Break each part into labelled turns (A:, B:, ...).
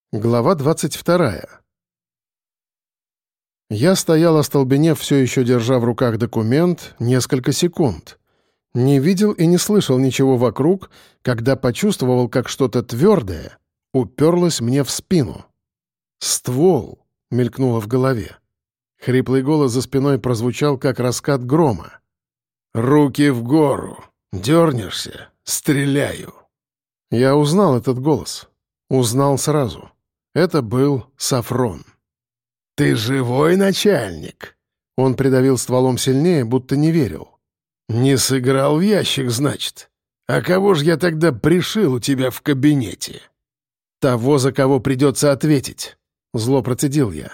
A: Глава 22. Я стоял, остолбенев, все еще держа в руках документ, несколько секунд. Не видел и не слышал ничего вокруг, когда почувствовал, как что-то твердое уперлось мне в спину. «Ствол!» — мелькнуло в голове. Хриплый голос за спиной прозвучал, как раскат грома. «Руки в гору! Дернешься! Стреляю!» Я узнал этот голос. Узнал сразу. Это был Сафрон. «Ты живой, начальник?» Он придавил стволом сильнее, будто не верил. «Не сыграл в ящик, значит? А кого ж я тогда пришил у тебя в кабинете?» «Того, за кого придется ответить», — зло процедил я.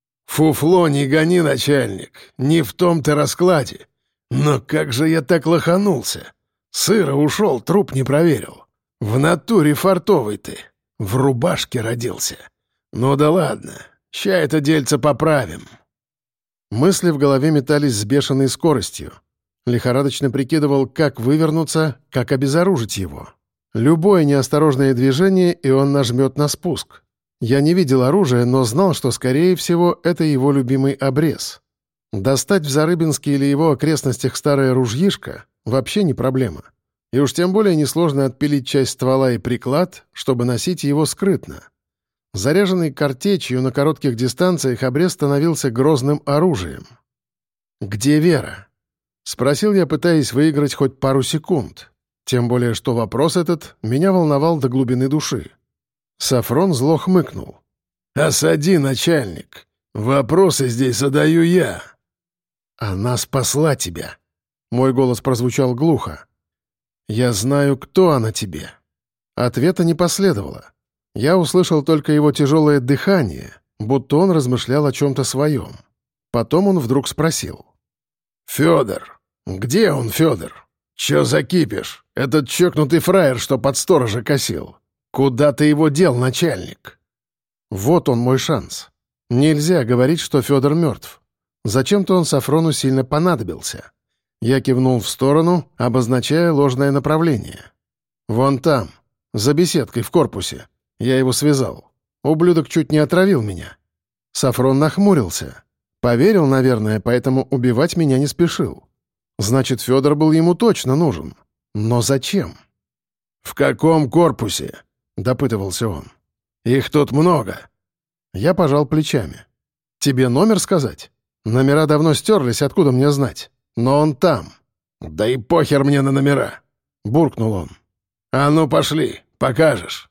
A: «Фуфло не гони, начальник, не в том-то раскладе. Но как же я так лоханулся? Сыро ушел, труп не проверил. В натуре фартовый ты, в рубашке родился. Ну да ладно, ща это дельце поправим». Мысли в голове метались с бешеной скоростью. Лихорадочно прикидывал, как вывернуться, как обезоружить его. Любое неосторожное движение, и он нажмет на спуск. Я не видел оружия, но знал, что, скорее всего, это его любимый обрез. Достать в Зарыбинске или его окрестностях старое ружьишко — вообще не проблема. И уж тем более несложно отпилить часть ствола и приклад, чтобы носить его скрытно. Заряженный картечью на коротких дистанциях обрез становился грозным оружием. «Где Вера?» — спросил я, пытаясь выиграть хоть пару секунд. Тем более, что вопрос этот меня волновал до глубины души. Сафрон зло хмыкнул. «Осади, начальник. Вопросы здесь задаю я». «Она спасла тебя». Мой голос прозвучал глухо. «Я знаю, кто она тебе». Ответа не последовало. Я услышал только его тяжелое дыхание, будто он размышлял о чем-то своем. Потом он вдруг спросил. «Федор? Где он, Федор? Че за кипиш? Этот чокнутый фраер, что под сторожа косил. Куда ты его дел, начальник?» Вот он мой шанс. Нельзя говорить, что Федор мертв. Зачем-то он Сафрону сильно понадобился. Я кивнул в сторону, обозначая ложное направление. «Вон там, за беседкой в корпусе. Я его связал. Ублюдок чуть не отравил меня». Сафрон нахмурился. Поверил, наверное, поэтому убивать меня не спешил. Значит, Федор был ему точно нужен. Но зачем? «В каком корпусе?» — допытывался он. «Их тут много». Я пожал плечами. «Тебе номер сказать? Номера давно стерлись, откуда мне знать? Но он там». «Да и похер мне на номера», — буркнул он. «А ну пошли, покажешь».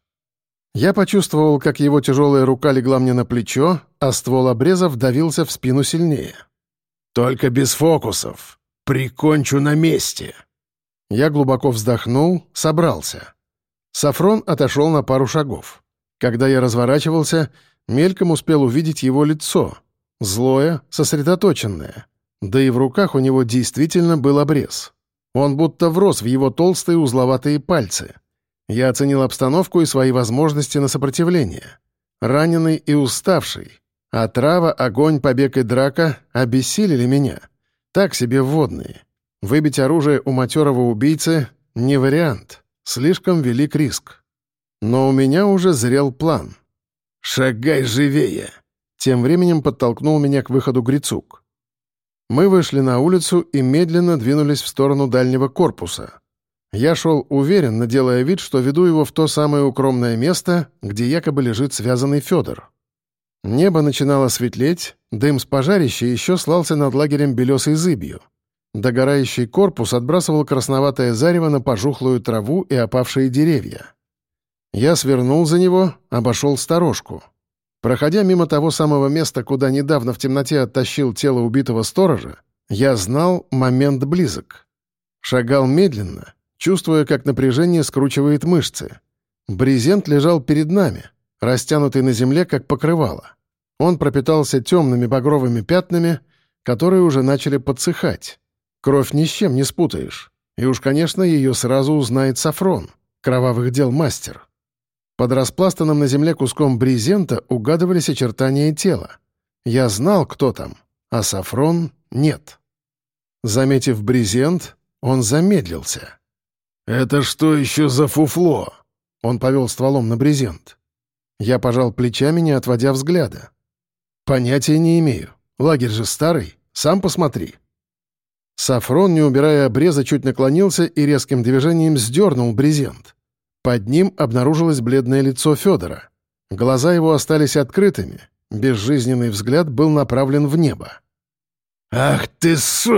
A: Я почувствовал, как его тяжелая рука легла мне на плечо, а ствол обреза вдавился в спину сильнее. «Только без фокусов. Прикончу на месте». Я глубоко вздохнул, собрался. Сафрон отошел на пару шагов. Когда я разворачивался, мельком успел увидеть его лицо. Злое, сосредоточенное. Да и в руках у него действительно был обрез. Он будто врос в его толстые узловатые пальцы. Я оценил обстановку и свои возможности на сопротивление. Раненый и уставший. Отрава, огонь, побег и драка обессилили меня. Так себе вводные. Выбить оружие у матерого убийцы — не вариант. Слишком велик риск. Но у меня уже зрел план. «Шагай живее!» Тем временем подтолкнул меня к выходу Грицук. Мы вышли на улицу и медленно двинулись в сторону дальнего корпуса. Я шел уверенно, делая вид, что веду его в то самое укромное место, где якобы лежит связанный Федор. Небо начинало светлеть, дым с пожарища еще слался над лагерем белесой зыбью. Догорающий корпус отбрасывал красноватое зарево на пожухлую траву и опавшие деревья. Я свернул за него, обошел сторожку. Проходя мимо того самого места, куда недавно в темноте оттащил тело убитого сторожа, я знал, момент близок. Шагал медленно, чувствуя, как напряжение скручивает мышцы. Брезент лежал перед нами, растянутый на земле, как покрывало. Он пропитался темными багровыми пятнами, которые уже начали подсыхать. Кровь ни с чем не спутаешь. И уж, конечно, ее сразу узнает Сафрон, кровавых дел мастер. Под распластанным на земле куском брезента угадывались очертания тела. Я знал, кто там, а Сафрон — нет. Заметив брезент, он замедлился. «Это что еще за фуфло?» Он повел стволом на брезент. Я пожал плечами, не отводя взгляда. «Понятия не имею. Лагерь же старый. Сам посмотри». Сафрон, не убирая обреза, чуть наклонился и резким движением сдернул брезент. Под ним обнаружилось бледное лицо Федора. Глаза его остались открытыми. Безжизненный взгляд был направлен в небо.
B: «Ах ты,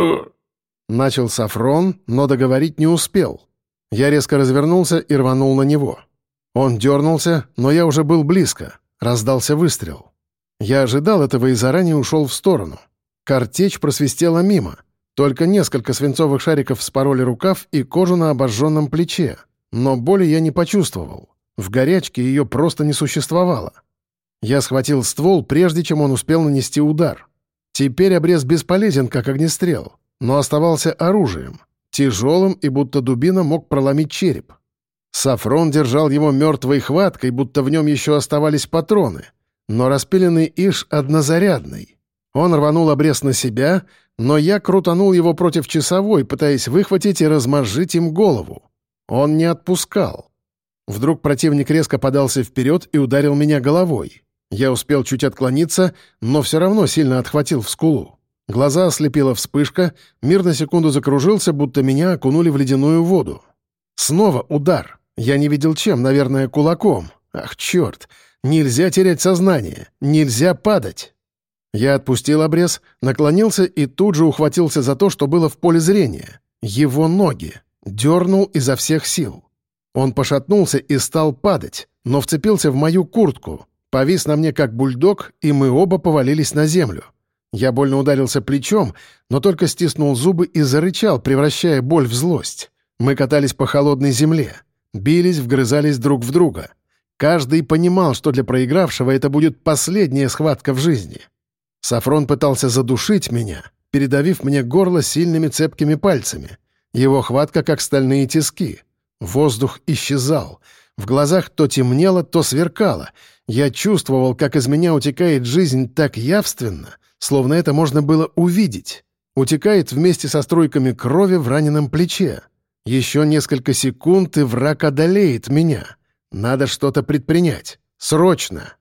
A: Начал Сафрон, но договорить не успел. Я резко развернулся и рванул на него. Он дернулся, но я уже был близко. Раздался выстрел. Я ожидал этого и заранее ушел в сторону. Картечь просвистела мимо. Только несколько свинцовых шариков вспороли рукав и кожу на обожженном плече. Но боли я не почувствовал. В горячке ее просто не существовало. Я схватил ствол, прежде чем он успел нанести удар. Теперь обрез бесполезен, как огнестрел, но оставался оружием. Тяжелым и будто дубина мог проломить череп. Сафрон держал его мертвой хваткой, будто в нем еще оставались патроны. Но распиленный иш однозарядный. Он рванул обрез на себя, но я крутанул его против часовой, пытаясь выхватить и размозжить им голову. Он не отпускал. Вдруг противник резко подался вперед и ударил меня головой. Я успел чуть отклониться, но все равно сильно отхватил в скулу. Глаза ослепила вспышка, мир на секунду закружился, будто меня окунули в ледяную воду. Снова удар. Я не видел чем, наверное, кулаком. Ах, черт! Нельзя терять сознание, нельзя падать. Я отпустил обрез, наклонился и тут же ухватился за то, что было в поле зрения. Его ноги. Дернул изо всех сил. Он пошатнулся и стал падать, но вцепился в мою куртку, повис на мне как бульдог, и мы оба повалились на землю. Я больно ударился плечом, но только стиснул зубы и зарычал, превращая боль в злость. Мы катались по холодной земле, бились, вгрызались друг в друга. Каждый понимал, что для проигравшего это будет последняя схватка в жизни. Сафрон пытался задушить меня, передавив мне горло сильными цепкими пальцами. Его хватка, как стальные тиски. Воздух исчезал. В глазах то темнело, то сверкало. Я чувствовал, как из меня утекает жизнь так явственно, словно это можно было увидеть. Утекает вместе со струйками крови в раненом плече. Еще несколько секунд, и враг одолеет меня. Надо что-то предпринять. Срочно.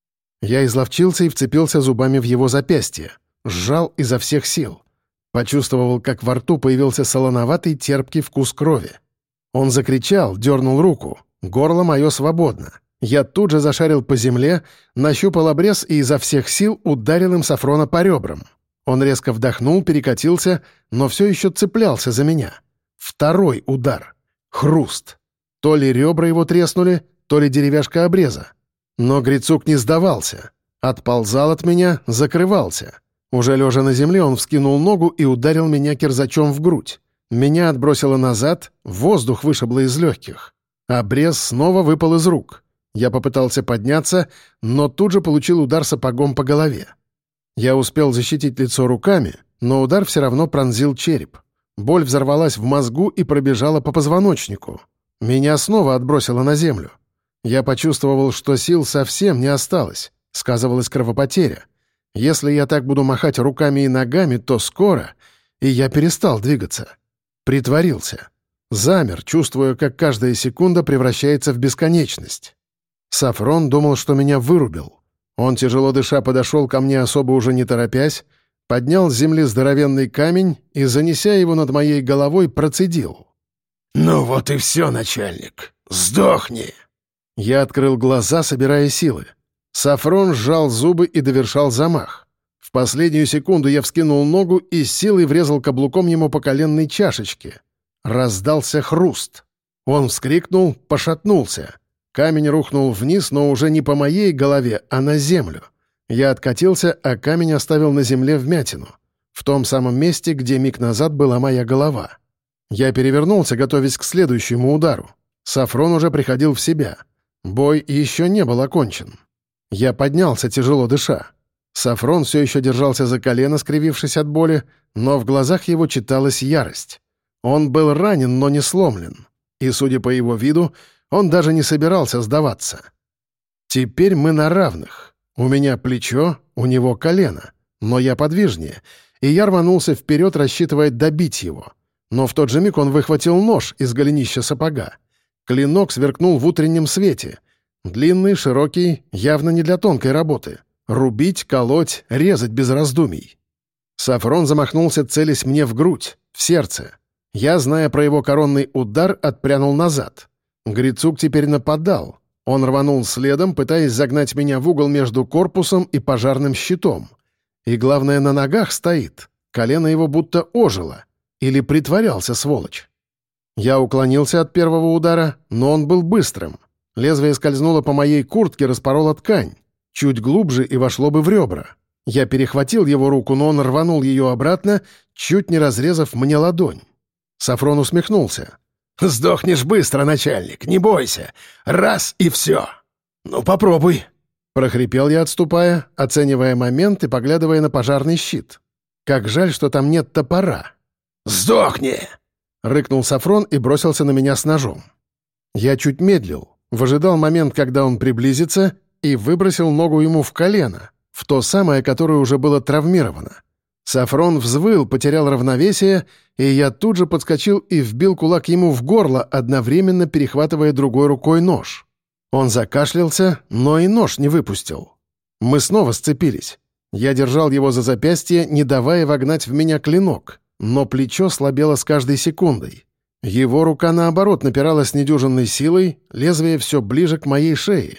A: Я изловчился и вцепился зубами в его запястье. Сжал изо всех сил. Почувствовал, как во рту появился солоноватый терпкий вкус крови. Он закричал, дернул руку. Горло мое свободно. Я тут же зашарил по земле, нащупал обрез и изо всех сил ударил им Сафрона по ребрам. Он резко вдохнул, перекатился, но все еще цеплялся за меня. Второй удар. Хруст. То ли ребра его треснули, то ли деревяшка обреза. Но Грицук не сдавался. Отползал от меня, закрывался. Уже лежа на земле, он вскинул ногу и ударил меня кирзачом в грудь. Меня отбросило назад, воздух вышибло из легких. Обрез снова выпал из рук. Я попытался подняться, но тут же получил удар сапогом по голове. Я успел защитить лицо руками, но удар все равно пронзил череп. Боль взорвалась в мозгу и пробежала по позвоночнику. Меня снова отбросило на землю. Я почувствовал, что сил совсем не осталось. Сказывалась кровопотеря. Если я так буду махать руками и ногами, то скоро... И я перестал двигаться. Притворился. Замер, чувствуя, как каждая секунда превращается в бесконечность. Сафрон думал, что меня вырубил. Он, тяжело дыша, подошел ко мне особо уже не торопясь, поднял с земли здоровенный камень и, занеся его над моей головой, процедил.
B: «Ну вот и все, начальник. Сдохни!»
A: Я открыл глаза, собирая силы. Сафрон сжал зубы и довершал замах. В последнюю секунду я вскинул ногу и с силой врезал каблуком ему по коленной чашечке. Раздался хруст. Он вскрикнул, пошатнулся. Камень рухнул вниз, но уже не по моей голове, а на землю. Я откатился, а камень оставил на земле вмятину. В том самом месте, где миг назад была моя голова. Я перевернулся, готовясь к следующему удару. Сафрон уже приходил в себя. Бой еще не был окончен. Я поднялся, тяжело дыша. Сафрон все еще держался за колено, скривившись от боли, но в глазах его читалась ярость. Он был ранен, но не сломлен. И, судя по его виду, он даже не собирался сдаваться. Теперь мы на равных. У меня плечо, у него колено. Но я подвижнее, и я рванулся вперед, рассчитывая добить его. Но в тот же миг он выхватил нож из голенища сапога. Клинок сверкнул в утреннем свете. Длинный, широкий, явно не для тонкой работы. Рубить, колоть, резать без раздумий. Сафрон замахнулся, целясь мне в грудь, в сердце. Я, зная про его коронный удар, отпрянул назад. Грицук теперь нападал. Он рванул следом, пытаясь загнать меня в угол между корпусом и пожарным щитом. И главное, на ногах стоит. Колено его будто ожило. Или притворялся, сволочь. Я уклонился от первого удара, но он был быстрым. Лезвие скользнуло по моей куртке, распороло ткань. Чуть глубже и вошло бы в ребра. Я перехватил его руку, но он рванул ее обратно, чуть не разрезав мне ладонь. Сафрон усмехнулся.
B: «Сдохнешь быстро, начальник, не бойся. Раз и все. Ну, попробуй».
A: Прохрипел я, отступая, оценивая момент и поглядывая на пожарный щит. Как жаль, что там нет топора.
B: «Сдохни!»
A: — рыкнул Сафрон и бросился на меня с ножом. Я чуть медлил, выжидал момент, когда он приблизится, и выбросил ногу ему в колено, в то самое, которое уже было травмировано. Сафрон взвыл, потерял равновесие, и я тут же подскочил и вбил кулак ему в горло, одновременно перехватывая другой рукой нож. Он закашлялся, но и нож не выпустил. Мы снова сцепились. Я держал его за запястье, не давая вогнать в меня клинок, но плечо слабело с каждой секундой. Его рука, наоборот, напирала с недюжинной силой, лезвие все ближе к моей шее.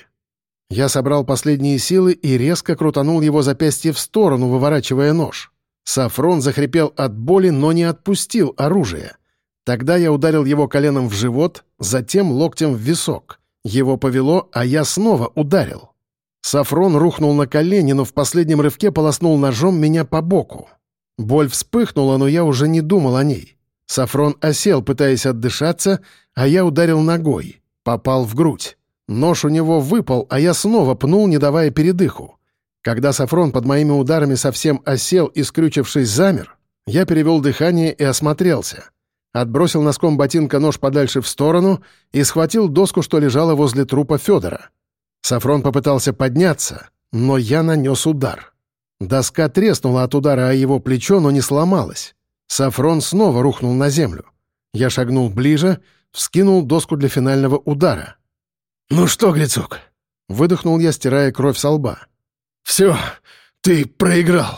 A: Я собрал последние силы и резко крутанул его запястье в сторону, выворачивая нож. Сафрон захрипел от боли, но не отпустил оружие. Тогда я ударил его коленом в живот, затем локтем в висок. Его повело, а я снова ударил. Сафрон рухнул на колени, но в последнем рывке полоснул ножом меня по боку. Боль вспыхнула, но я уже не думал о ней. Сафрон осел, пытаясь отдышаться, а я ударил ногой. Попал в грудь. Нож у него выпал, а я снова пнул, не давая передыху. Когда Сафрон под моими ударами совсем осел и, скрючившись, замер, я перевел дыхание и осмотрелся. Отбросил носком ботинка нож подальше в сторону и схватил доску, что лежала возле трупа Федора. Сафрон попытался подняться, но я нанес удар. Доска треснула от удара о его плечо, но не сломалась. Сафрон снова рухнул на землю. Я шагнул ближе, вскинул доску для финального удара.
B: «Ну что, Грицук?»
A: — выдохнул я, стирая кровь со лба.
B: «Все, ты проиграл.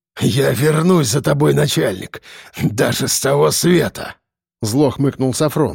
B: Я вернусь за тобой, начальник, даже с того света!»
A: Зло хмыкнул Сафрон.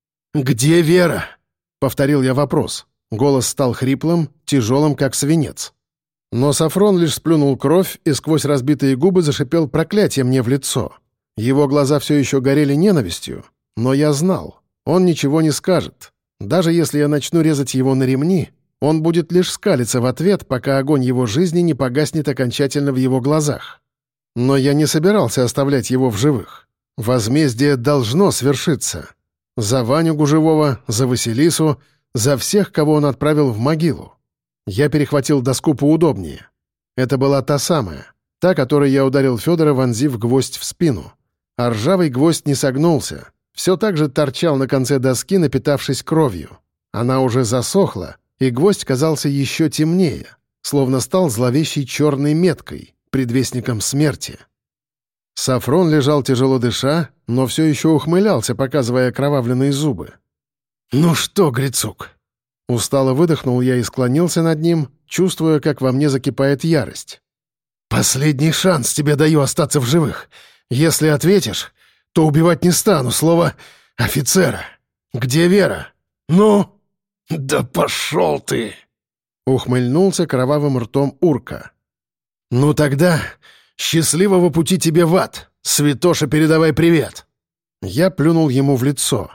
B: «Где Вера?»
A: — повторил я вопрос. Голос стал хриплым, тяжелым, как свинец. Но Сафрон лишь сплюнул кровь и сквозь разбитые губы зашипел проклятие мне в лицо. Его глаза все еще горели ненавистью, но я знал, он ничего не скажет. Даже если я начну резать его на ремни, он будет лишь скалиться в ответ, пока огонь его жизни не погаснет окончательно в его глазах. Но я не собирался оставлять его в живых. Возмездие должно свершиться. За Ваню Гужевого, за Василису, за всех, кого он отправил в могилу. Я перехватил доску поудобнее. Это была та самая, та, которой я ударил Федора, вонзив гвоздь в спину. А ржавый гвоздь не согнулся. Все так же торчал на конце доски, напитавшись кровью. Она уже засохла, и гвоздь казался еще темнее, словно стал зловещей черной меткой, предвестником смерти. Сафрон лежал тяжело дыша, но все еще ухмылялся, показывая окровавленные зубы.
B: «Ну что, Грицук?»
A: Устало выдохнул я и склонился над ним, чувствуя, как во мне закипает ярость.
B: «Последний шанс тебе даю остаться в живых. Если ответишь, то убивать не стану, слово офицера. Где Вера? Ну?» «Да пошел ты!»
A: — ухмыльнулся кровавым ртом урка.
B: «Ну тогда счастливого пути тебе в ад! Святоша, передавай привет!»
A: Я плюнул ему в лицо.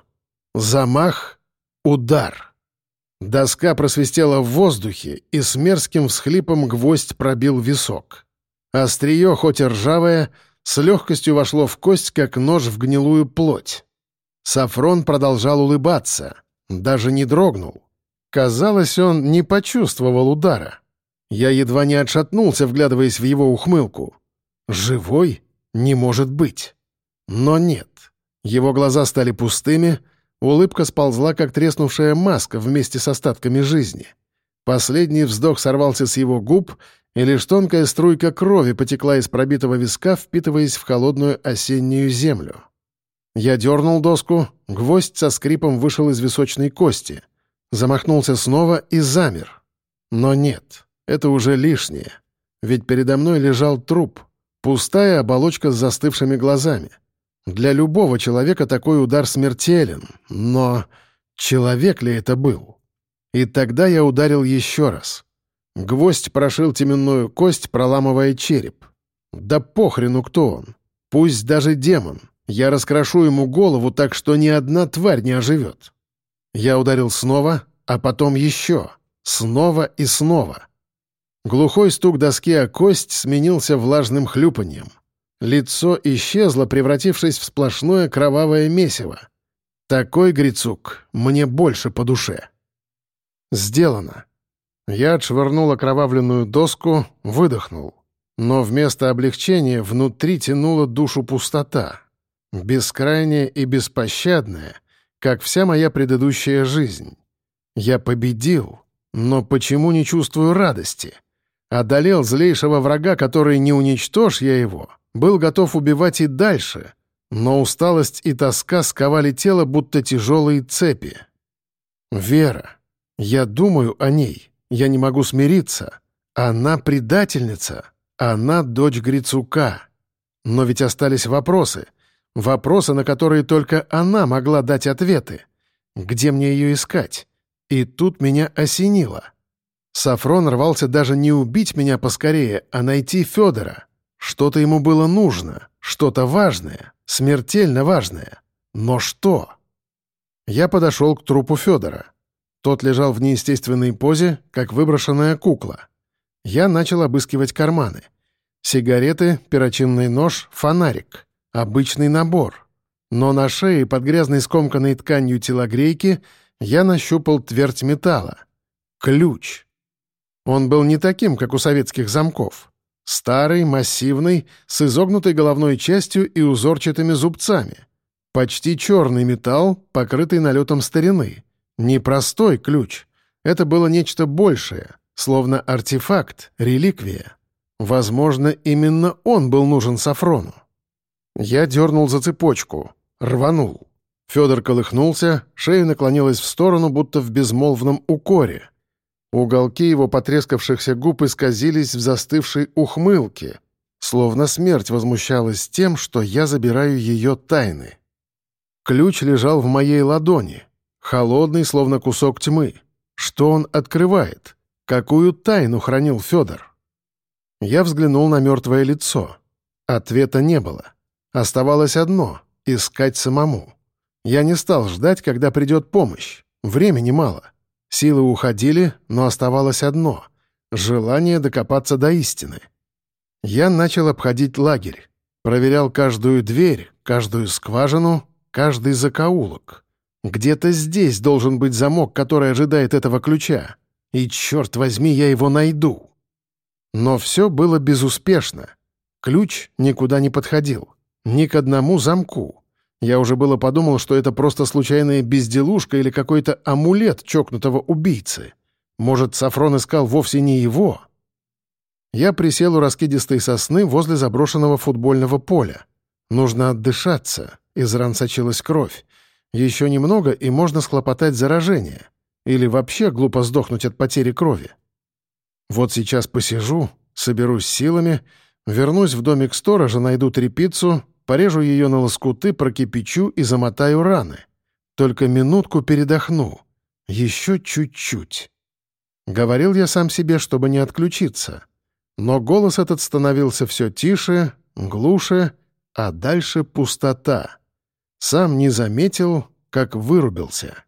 A: Замах, удар. Доска просвистела в воздухе, и с мерзким всхлипом гвоздь пробил висок. Острие, хоть и ржавое, с легкостью вошло в кость, как нож в гнилую плоть. Сафрон продолжал улыбаться, даже не дрогнул. Казалось, он не почувствовал удара. Я едва не отшатнулся, вглядываясь в его ухмылку. Живой? Не может быть. Но нет. Его глаза стали пустыми, улыбка сползла, как треснувшая маска вместе с остатками жизни. Последний вздох сорвался с его губ, и лишь тонкая струйка крови потекла из пробитого виска, впитываясь в холодную осеннюю землю. Я дернул доску, гвоздь со скрипом вышел из височной кости. Замахнулся снова и замер. Но нет, это уже лишнее. Ведь передо мной лежал труп, пустая оболочка с застывшими глазами. Для любого человека такой удар смертелен, но человек ли это был? И тогда я ударил еще раз. Гвоздь прошил теменную кость, проламывая череп. Да похрену, кто он. Пусть даже демон. Я раскрошу ему голову так, что ни одна тварь не оживет. Я ударил снова, а потом еще. Снова и снова. Глухой стук доски о кость сменился влажным хлюпаньем. Лицо исчезло, превратившись в сплошное кровавое месиво. Такой Грицук мне больше по душе. Сделано. Я отшвырнул окровавленную доску, выдохнул. Но вместо облегчения внутри тянула душу пустота. Бескрайняя и беспощадная, как вся моя предыдущая жизнь. Я победил, но почему не чувствую радости? Одолел злейшего врага, который, не уничтожь я его, был готов убивать и дальше, но усталость и тоска сковали тело, будто тяжелые цепи. Вера. Я думаю о ней. Я не могу смириться. Она предательница. Она дочь Грицука. Но ведь остались вопросы. Вопросы, на которые только она могла дать ответы. Где мне ее искать? И тут меня осенило. Сафрон рвался даже не убить меня поскорее, а найти Федора. Что-то ему было нужно, что-то важное, смертельно важное. Но что? Я подошел к трупу Федора. Тот лежал в неестественной позе, как выброшенная кукла. Я начал обыскивать карманы. Сигареты, перочинный нож, фонарик. Обычный набор. Но на шее под грязной скомканной тканью телогрейки я нащупал твердь металла. Ключ. Он был не таким, как у советских замков. Старый, массивный, с изогнутой головной частью и узорчатыми зубцами. Почти черный металл, покрытый налетом старины. Непростой ключ. Это было нечто большее, словно артефакт, реликвия. Возможно, именно он был нужен Сафрону. Я дернул за цепочку, рванул. Федор колыхнулся, шея наклонилась в сторону, будто в безмолвном укоре. Уголки его потрескавшихся губ исказились в застывшей ухмылке, словно смерть возмущалась тем, что я забираю ее тайны. Ключ лежал в моей ладони, холодный, словно кусок тьмы. Что он открывает? Какую тайну хранил Федор? Я взглянул на мертвое лицо. Ответа не было. Оставалось одно — искать самому. Я не стал ждать, когда придет помощь. Времени мало. Силы уходили, но оставалось одно — желание докопаться до истины. Я начал обходить лагерь. Проверял каждую дверь, каждую скважину, каждый закоулок. Где-то здесь должен быть замок, который ожидает этого ключа. И, черт возьми, я его найду. Но все было безуспешно. Ключ никуда не подходил. Ни к одному замку. Я уже было подумал, что это просто случайная безделушка или какой-то амулет чокнутого убийцы. Может, Сафрон искал вовсе не его? Я присел у раскидистой сосны возле заброшенного футбольного поля. Нужно отдышаться. Из ран сочилась кровь. Еще немного, и можно схлопотать заражение. Или вообще глупо сдохнуть от потери крови. Вот сейчас посижу, соберусь силами, вернусь в домик сторожа, найду тряпицу, порежу ее на лоскуты, прокипячу и замотаю раны. Только минутку передохну. Еще чуть-чуть. Говорил я сам себе, чтобы не отключиться. Но голос этот становился все тише, глуше, а дальше пустота. Сам не заметил, как вырубился.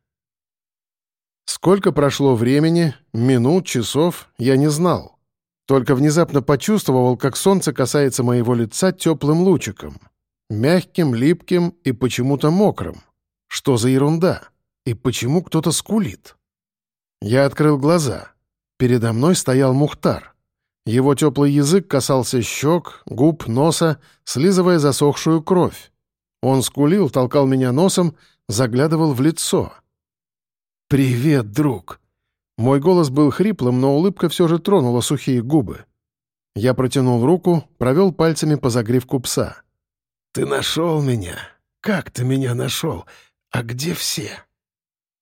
A: Сколько прошло времени, минут, часов, я не знал. Только внезапно почувствовал, как солнце касается моего лица теплым лучиком. Мягким, липким и почему-то мокрым. Что за ерунда? И почему кто-то скулит? Я открыл глаза. Передо мной стоял Мухтар. Его теплый язык касался щек, губ, носа, слизывая засохшую кровь. Он скулил, толкал меня носом, заглядывал в лицо. «Привет, друг!» Мой голос был хриплым, но улыбка все же тронула сухие губы. Я протянул руку, провел пальцами по загривку пса. «Ты нашел меня? Как ты меня нашел? А где все?»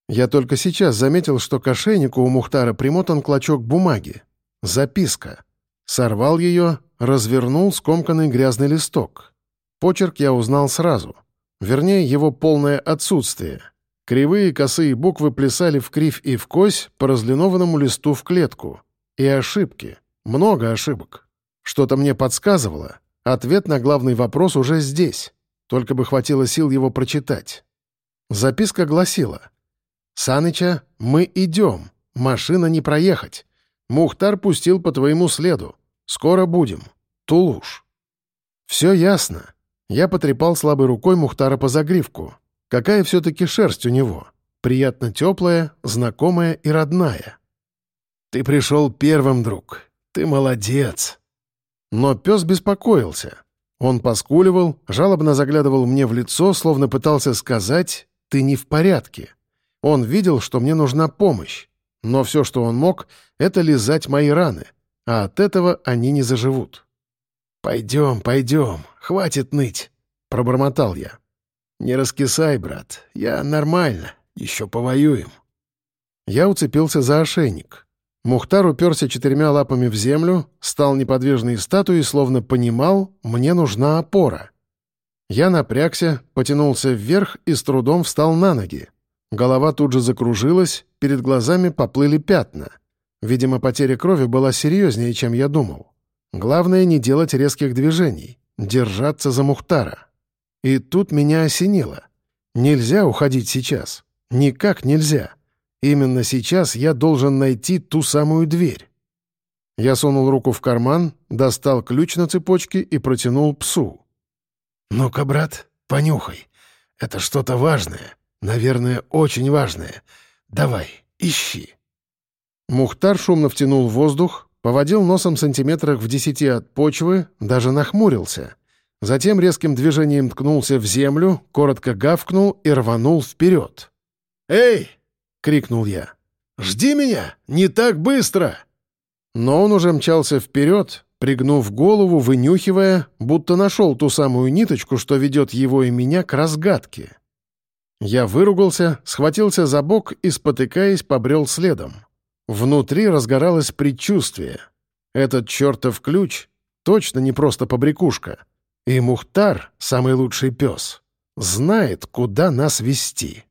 A: Я только сейчас заметил, что к ошейнику у Мухтара примотан клочок бумаги. Записка. Сорвал ее, развернул скомканный грязный листок. Почерк я узнал сразу. Вернее, его полное отсутствие. Кривые косые буквы плясали вкривь и вкось по разлинованному листу в клетку. И ошибки. Много ошибок. Что-то мне подсказывало. Ответ на главный вопрос уже здесь. Только бы хватило сил его прочитать. Записка гласила: «Саныча, мы идем. Машина не проехать. Мухтар пустил по твоему следу. Скоро будем. Тулуш». Все ясно. Я потрепал слабой рукой Мухтара по загривку. Какая все-таки шерсть у него. Приятно теплая, знакомая и родная.
B: «Ты пришел первым, друг. Ты молодец».
A: Но пес беспокоился. Он поскуливал, жалобно заглядывал мне в лицо, словно пытался сказать: «Ты не в порядке». Он видел, что мне нужна помощь. Но все, что он мог, — это лизать мои раны. А от этого они не заживут.
B: «Пойдем, пойдем. Хватит ныть», — пробормотал я. «Не раскисай, брат. Я нормально. Еще повоюем».
A: Я уцепился за ошейник. Мухтар уперся 4 лапами в землю, стал неподвижной статуей, словно понимал, мне нужна опора. Я напрягся, потянулся вверх и с трудом встал на ноги. Голова тут же закружилась, перед глазами поплыли пятна. Видимо, потеря крови была серьезнее, чем я думал. Главное — не делать резких движений, держаться за Мухтара. И тут меня осенило. Нельзя уходить сейчас. Никак нельзя. Именно сейчас я должен найти ту самую дверь. Я сунул руку в карман, достал ключ на цепочке и протянул псу.
B: «Ну-ка, брат, понюхай. Это что-то важное. Наверное, очень важное. Давай, ищи».
A: Мухтар шумно втянул воздух, поводил носом сантиметрах в 10 от почвы, даже нахмурился. Затем резким движением ткнулся в землю, коротко гавкнул и рванул вперед.
B: «Эй!» — крикнул я. «Жди меня! Не так быстро!»
A: Но он уже мчался вперед, пригнув голову, вынюхивая, будто нашел ту самую ниточку, что ведет его и меня к разгадке. Я выругался, схватился за бок и, спотыкаясь, побрел следом. Внутри разгоралось предчувствие. Этот чертов ключ точно не просто побрякушка. И Мухтар, самый лучший пес, знает, куда нас вести.